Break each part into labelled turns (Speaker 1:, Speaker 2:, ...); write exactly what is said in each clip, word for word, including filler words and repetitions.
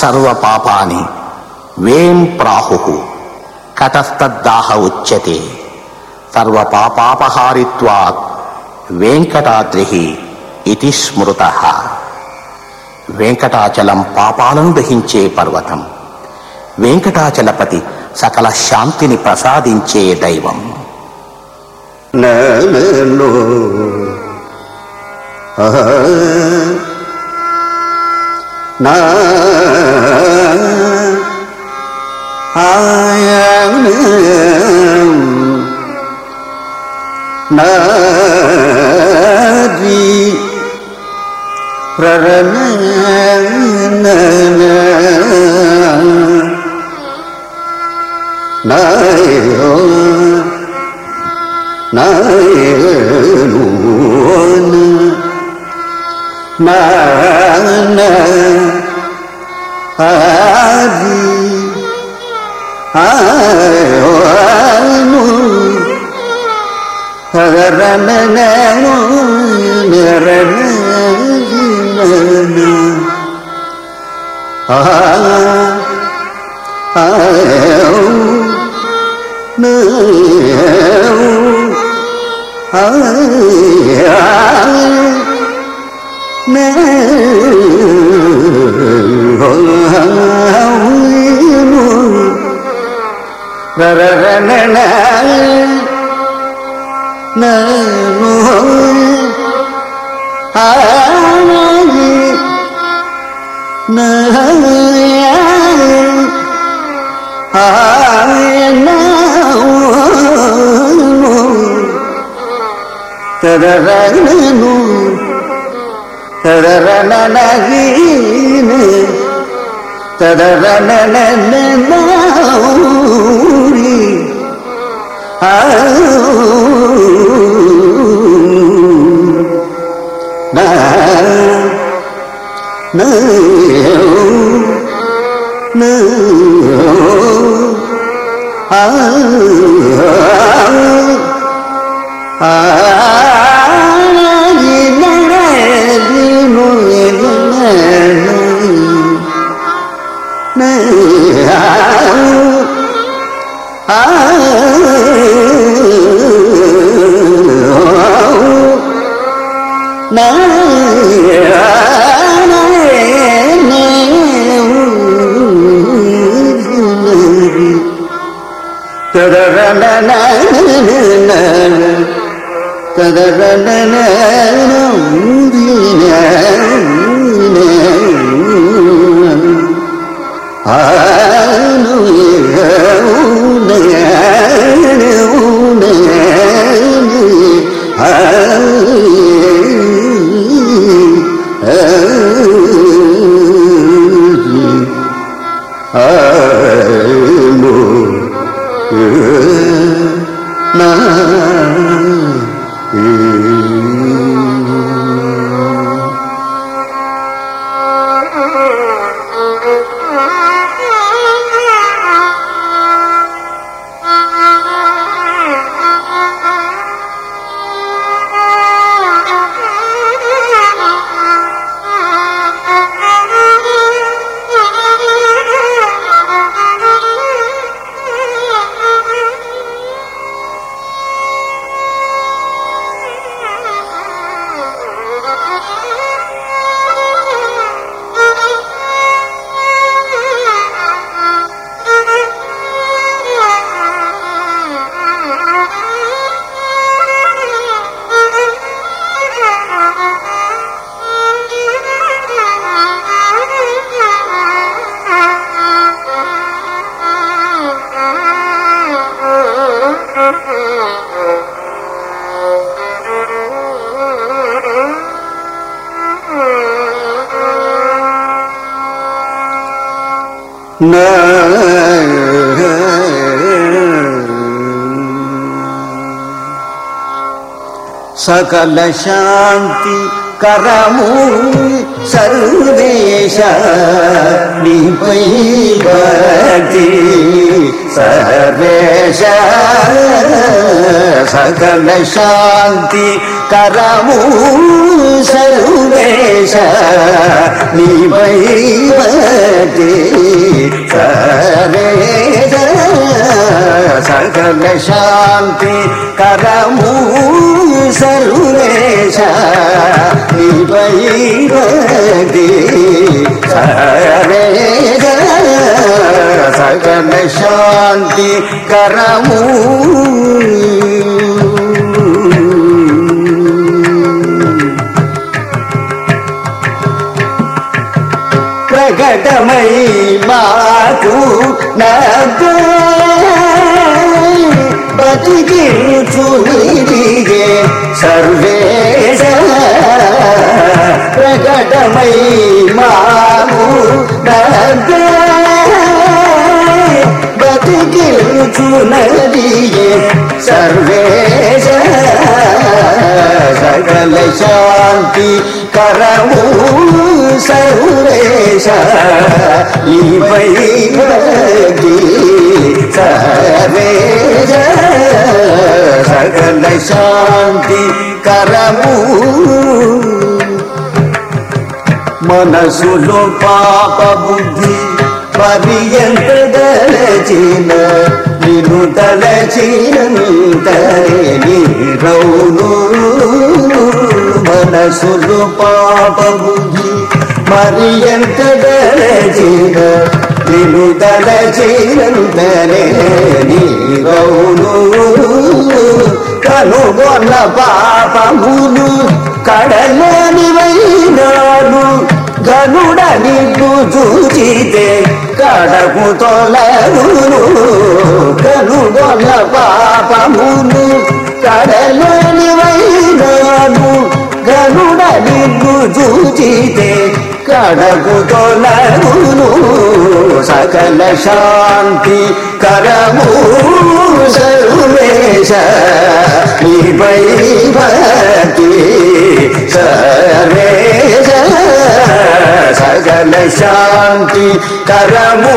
Speaker 1: సర్వ పాపాని వేం ప్రాహుః కటస్తద్దాహ ఉచ్యతే సర్వ పాపాపహారిత్వాత్ వెంకటాద్రిః ఇతి స్మృతః. వెంకటాచలం పాపాలను దహించే పర్వతం. వెంకటాచలపతి సకల శాంతిని ప్రసాదించే దైవం.
Speaker 2: నో నా నాది ప్రరణ నాయో నాయను నా ఆది ఆయను రణ నను నరణ ఆ ఆయో ను తదరను తదరననగీను తదరనననౌరి ఆ నా నా నా ఆ ఆ సకల శాంతి కరము సర్వేశ నీపై భక్తి సర్వేశ సకల శాంతి కరము సర్వేశ నీవైవతి సరే సకల శాంతి కరము సర్వేశ నీవైవతి సరే సకల శాంతి కరము ప్రకటమై మాకు నవ్వే బతికించునిదిగే సర్వేశ ప్రకటమై మాకు నవ్వే బతికించునదిగే సర్వేశ సకల శాంతి కరము సర్వేశ నీవైవతి సర్వేశ సకల శాంతి కరము మనసులో పాప బుద్ధి పర్యంత దలచిన నిన్ను తలచినంతరే నీరౌను మనసులు పాప బుద్ధి మరి ఎంత దలచిన నిన్ను తలచినంతరే నీరౌను కనుగొన్న పాపములు కడలేనివైనాను గనుడ నిన్ను చూచితే కడకు తొలగును కనుగొన్న పాపమును కడలేనివైనాను గనుడ నిన్ను చూచితే కడకు తొలగును సకల శాంతి కరము సర్వేశ నీవైవతి సర్వేశ సకల శాంతి కరము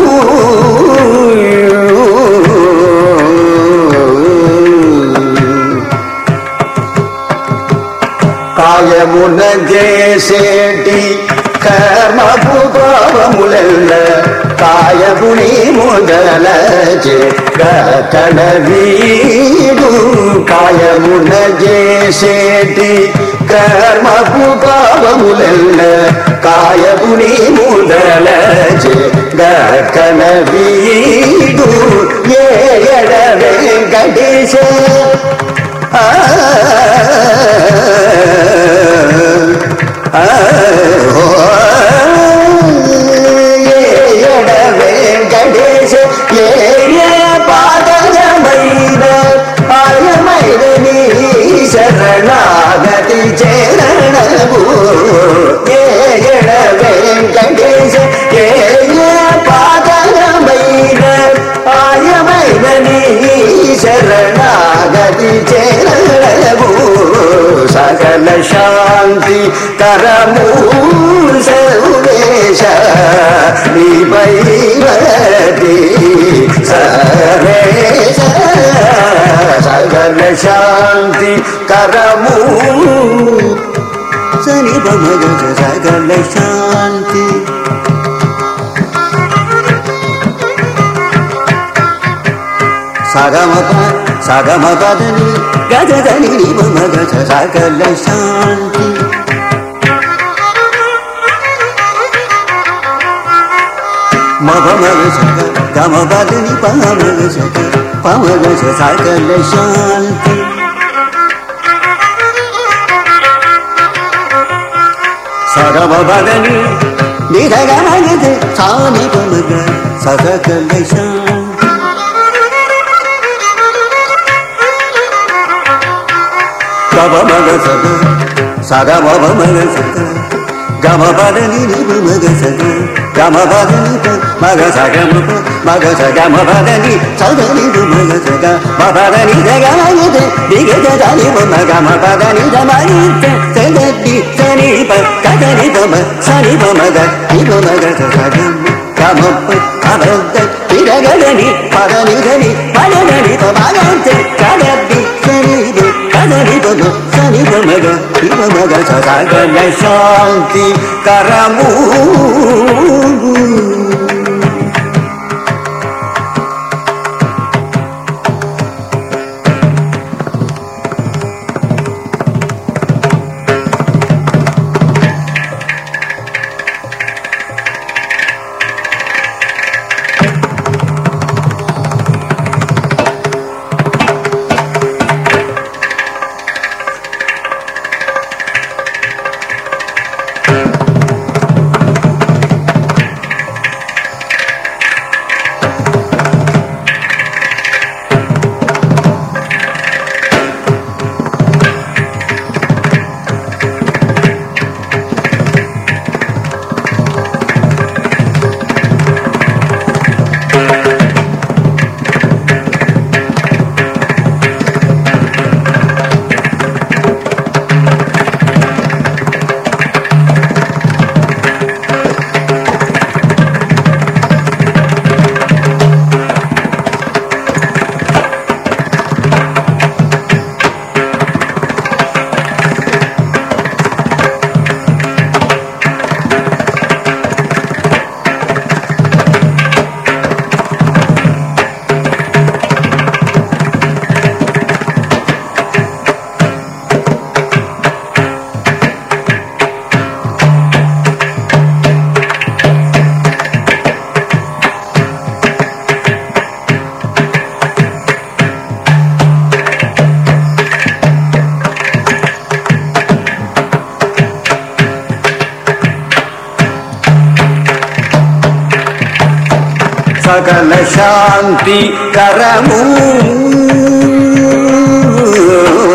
Speaker 2: కాయమున చేసేటి కర్మపు పాపములెల్ల కాయపుని మొదలచే కడ వీడు కాయమున చేసేటి కర్మపు పాపములెల్ల కాయపుని మొదలచే కడ వీడు ఏ ఎడ వెంకటేశ ఎడ వెంకటేశ ఏ పాదమైన ఆయమైన నీ శరణాగతి చరణము ఎడ వెంకటేశ ఏ పాదమైన ఆయమైన నీ శరణాగతి చరణము సకల శాంతి కరము సర్వేశ నీవైవతి సర్వేశ సకల శాంతి కరము సని బమగ సకల శాంతి సగమ సగమ పదని గజదని మగ సకల శాంతి మగ మగ సగ గమ పదని పమగ సగ పమగ సకల శాంతి సగమ పదని నిధగ మగ సాని పమగ సకల శాంతి గమ మగ సగ సగ మగ మగ సగ గమ పదని మగ సగ గమ పదని మగ సగ మగ సగ మ పదని సదని మగ సగ మ పదని సగ మగ దిగ సదని మగ మ పదని సదని సదని సని ప కదని పమ సని పమగ ఇమ మగ సగ గమ పద తిరగదని పదని దని పదని పమగ కదది సని కదని సని పమ సని పమగ పమగ సగల శాంతి కరము సకల శాంతి కరము